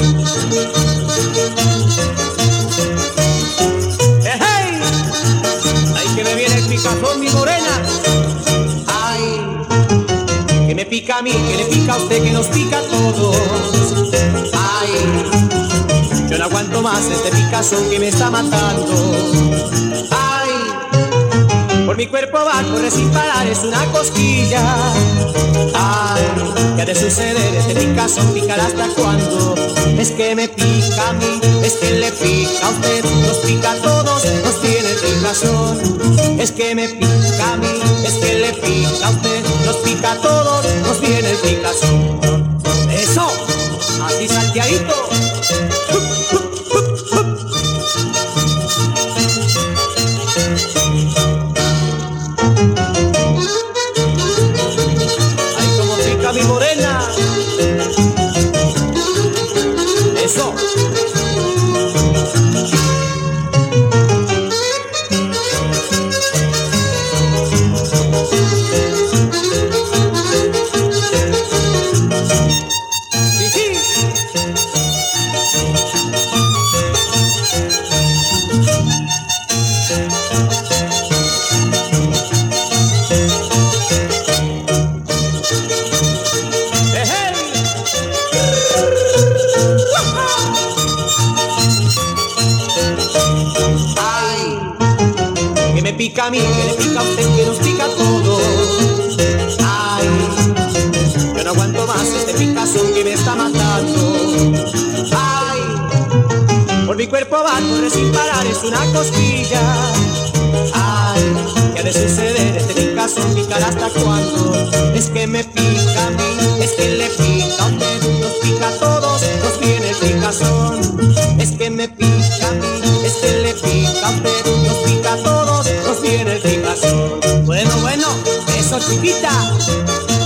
¡Hey! ¡Ay, que me viene el picazón, mi morena! ¡Ay! Que me pica a mí, que le pica a usted, que nos pica a todos. ¡Ay! Yo no aguanto más este picazón que me está matando. ¡Ay! Por mi cuerpo va a correr sin parar, es una cosquilla. Ay, ¿qué ha de suceder? Este picazón picará hasta cuándo. Es que me pica a mí, es que le pica a usted, nos pica a todos, nos tiene el picazón. Es que me pica a mí, es que le pica a usted, nos pica a todos, nos viene el picazón. Eso, así salteadito. Mi morena, eso. Sí, sí. Que me pica a mí, que le pica a usted, que nos pica a todos. Ay, yo no aguanto más este picazón que me está matando. Ay, por mi cuerpo va a correr sin parar, es una cosquilla. Ay, ¿qué ha de suceder? Este picazón picará hasta cuándo. Es que me pica a mí, es que le pica a usted, nos pica a todos, nos viene el picazón. Es que me pica a mí, es que le pica a usted, nos pica a todos, nos viene el picazón. Bueno, eso chiquita.